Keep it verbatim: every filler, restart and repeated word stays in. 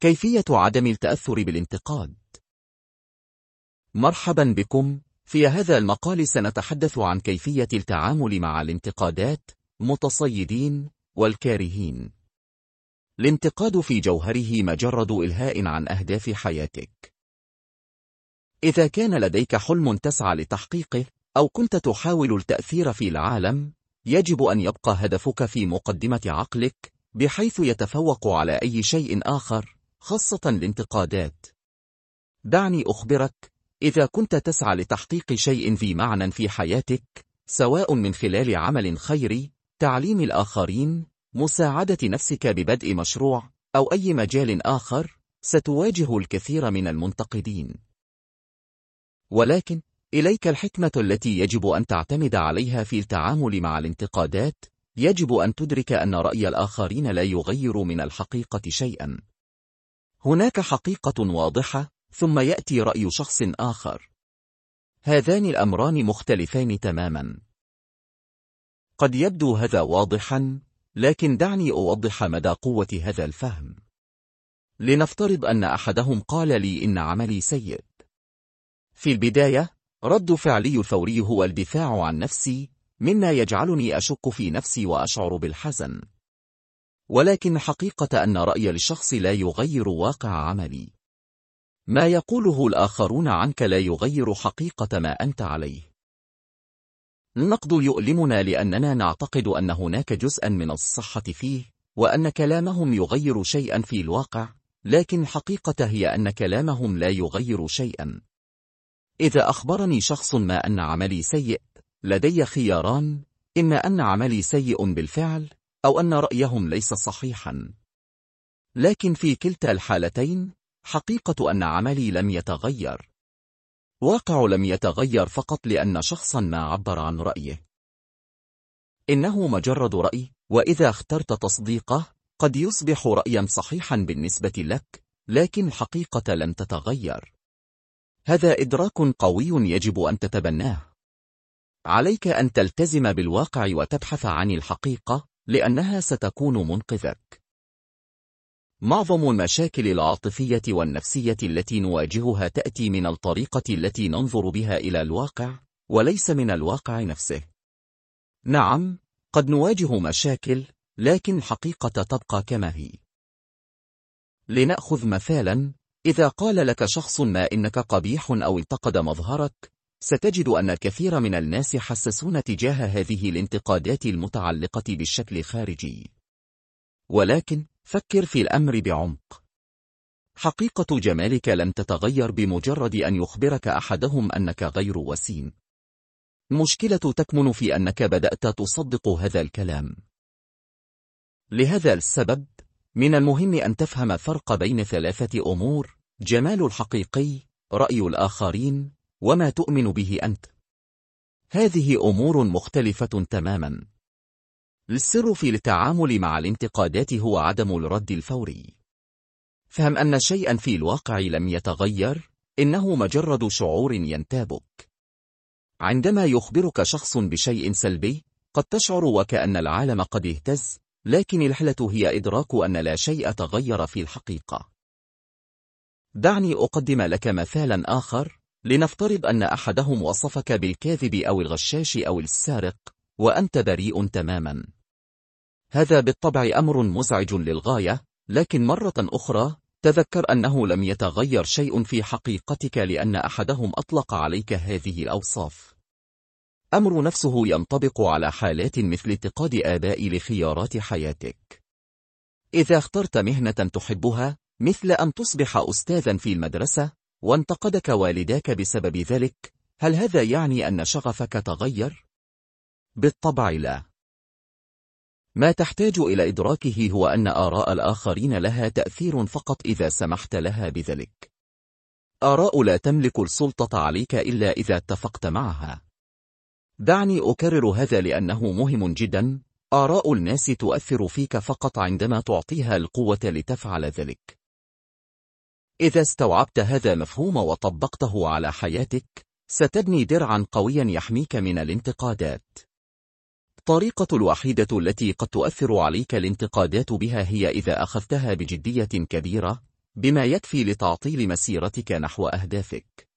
كيفية عدم التأثر بالانتقاد. مرحبا بكم. في هذا المقال سنتحدث عن كيفية التعامل مع الانتقادات، متصيدين والكارهين. الانتقاد في جوهره مجرد إلهاء عن أهداف حياتك. إذا كان لديك حلم تسعى لتحقيقه، أو كنت تحاول التأثير في العالم، يجب أن يبقى هدفك في مقدمة عقلك، بحيث يتفوق على أي شيء آخر، خاصة الانتقادات. دعني أخبرك، إذا كنت تسعى لتحقيق شيء ذي معنى في حياتك، سواء من خلال عمل خيري، تعليم الآخرين، مساعدة نفسك ببدء مشروع، أو أي مجال آخر، ستواجه الكثير من المنتقدين. ولكن إليك الحكمة التي يجب أن تعتمد عليها في التعامل مع الانتقادات. يجب أن تدرك أن رأي الآخرين لا يغير من الحقيقة شيئا. هناك حقيقة واضحة، ثم يأتي رأي شخص آخر. هذان الأمران مختلفان تماما. قد يبدو هذا واضحا، لكن دعني أوضح مدى قوة هذا الفهم. لنفترض أن أحدهم قال لي إن عملي سيء. في البداية، رد فعلي الفوري هو الدفاع عن نفسي، مما يجعلني أشك في نفسي وأشعر بالحزن. ولكن حقيقة أن رأي الشخص لا يغير واقع عملي. ما يقوله الآخرون عنك لا يغير حقيقة ما أنت عليه. النقد يؤلمنا لأننا نعتقد أن هناك جزءا من الصحة فيه، وأن كلامهم يغير شيئا في الواقع، لكن الحقيقة هي أن كلامهم لا يغير شيئا. إذا أخبرني شخص ما أن عملي سيء، لدي خياران: إما أن عملي سيء بالفعل، أو أن رأيهم ليس صحيحا. لكن في كلتا الحالتين، حقيقة أن عملي لم يتغير. واقع لم يتغير فقط لأن شخصا ما عبر عن رأيه. إنه مجرد رأي، وإذا اخترت تصديقه، قد يصبح رأيا صحيحا بالنسبة لك، لكن الحقيقة لم تتغير. هذا إدراك قوي يجب أن تتبناه. عليك أن تلتزم بالواقع وتبحث عن الحقيقة، لأنها ستكون منقذك. معظم المشاكل العاطفية والنفسية التي نواجهها تأتي من الطريقة التي ننظر بها إلى الواقع، وليس من الواقع نفسه. نعم، قد نواجه مشاكل، لكن الحقيقة تبقى كما هي. لنأخذ مثالا، إذا قال لك شخص ما إنك قبيح أو انتقد مظهرك، ستجد أن الكثير من الناس حساسون تجاه هذه الانتقادات المتعلقة بالشكل الخارجي. ولكن فكر في الأمر بعمق. حقيقة جمالك لم تتغير بمجرد أن يخبرك أحدهم أنك غير وسيم. المشكلة تكمن في أنك بدأت تصدق هذا الكلام. لهذا السبب، من المهم أن تفهم فرق بين ثلاثة أمور: جمال الحقيقي، رأي الآخرين، وما تؤمن به أنت. هذه أمور مختلفة تماما. السر في التعامل مع الانتقادات هو عدم الرد الفوري. فهم أن شيئا في الواقع لم يتغير، إنه مجرد شعور ينتابك. عندما يخبرك شخص بشيء سلبي، قد تشعر وكأن العالم قد اهتز، لكن الحالة هي إدراك أن لا شيء تغير في الحقيقة. دعني أقدم لك مثالا آخر. لنفترض أن أحدهم وصفك بالكاذب أو الغشاش أو السارق، وأنت بريء تماما. هذا بالطبع أمر مزعج للغاية، لكن مرة أخرى، تذكر أنه لم يتغير شيء في حقيقتك لأن أحدهم أطلق عليك هذه الأوصاف. أمر نفسه ينطبق على حالات مثل انتقاد آباء لخيارات حياتك. إذا اخترت مهنة تحبها، مثل أن تصبح أستاذا في المدرسة، وانتقدك والداك بسبب ذلك، هل هذا يعني أن شغفك تغير؟ بالطبع لا. ما تحتاج إلى إدراكه هو أن آراء الآخرين لها تأثير فقط إذا سمحت لها بذلك. آراء لا تملك السلطة عليك إلا إذا اتفقت معها. دعني أكرر هذا لأنه مهم جدا. آراء الناس تؤثر فيك فقط عندما تعطيها القوة لتفعل ذلك. إذا استوعبت هذا المفهوم وطبقته على حياتك، ستبني درعا قويا يحميك من الانتقادات. الطريقة الوحيدة التي قد تؤثر عليك الانتقادات بها هي إذا أخذتها بجدية كبيرة، بما يكفي لتعطيل مسيرتك نحو أهدافك.